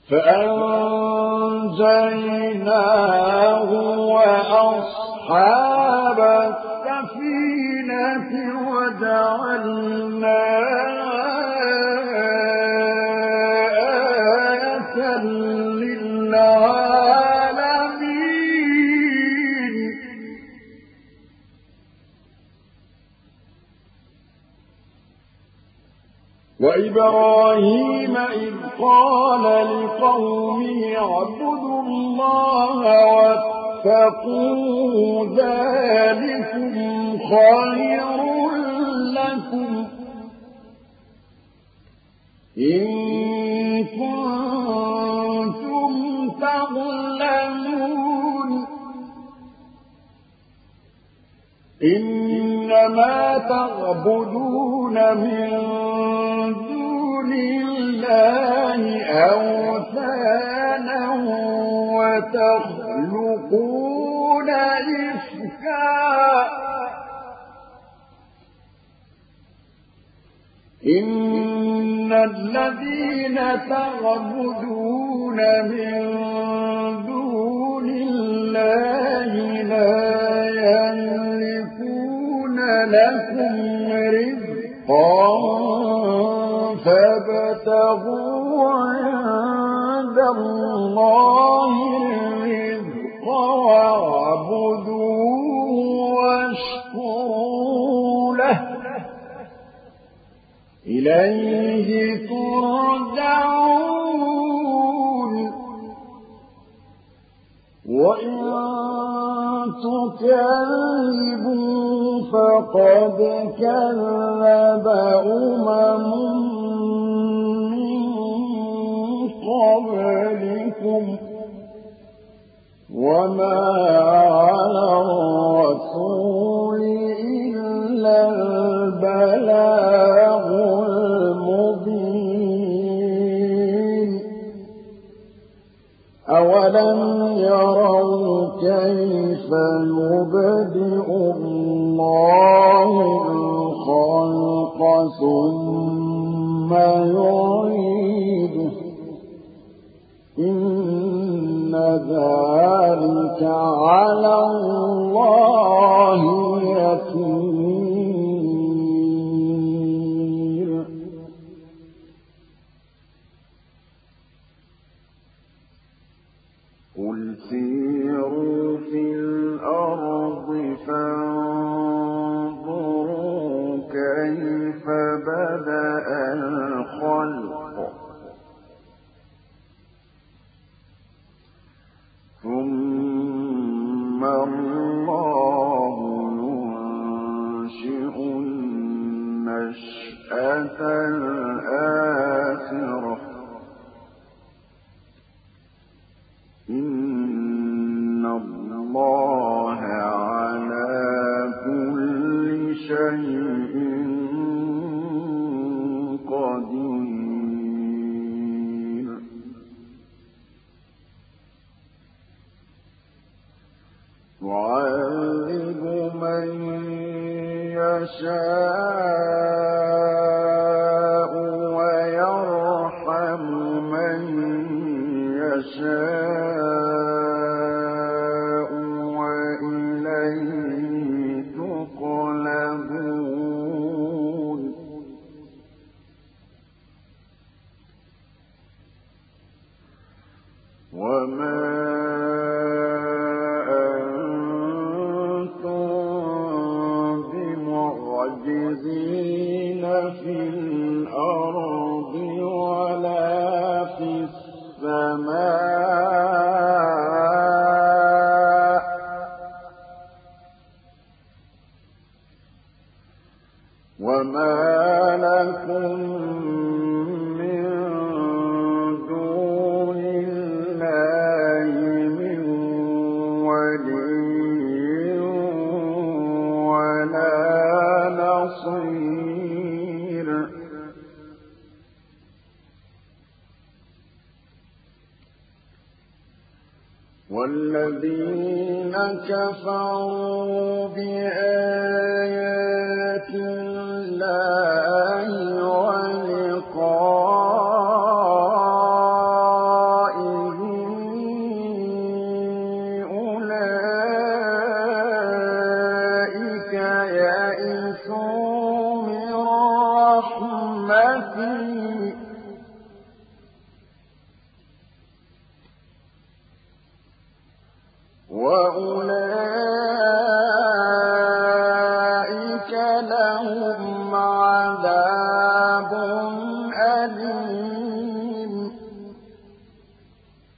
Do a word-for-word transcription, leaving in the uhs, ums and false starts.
فأنجيناه وأصحاب السفينة وجعلناها آية للعالمين. وإبراهيم إذ قال لقومه اعبدوا الله واتقوا ذلكم خير لكم إن كنتم تعلمون. إنما تعبدون من دون الله أوثانا وتخلقون إفكا إن الذين تعبدون من دون الله لا يملكون لكم رزقا فابتغوا عند الله الرزق واعبدوه واشكروا له إليه ترجعون. وإن تكذبوا فقد كذب أمم من قبلكم وما على الرسول إلا البلاغ المبين. أولم يروا كيف يبدئ الله الخلق ثم يعيده إن ذلك على الله يسير. قل سيروا في الأرض فانظروا كيف بدأ الخلق ثم الله ينشئ النشأة الآخرة إن الله على كل شيء قدير. يعذب من يشاء ويرحم من يشاء وإليه تقلبون. وما معجزين في الأرض ولا في السماء وما لكم من دون الله من ولي ولا نصير. والذين كفروا بآيات الله ولقائه وَأُولَٰئِكَ لَهُمْ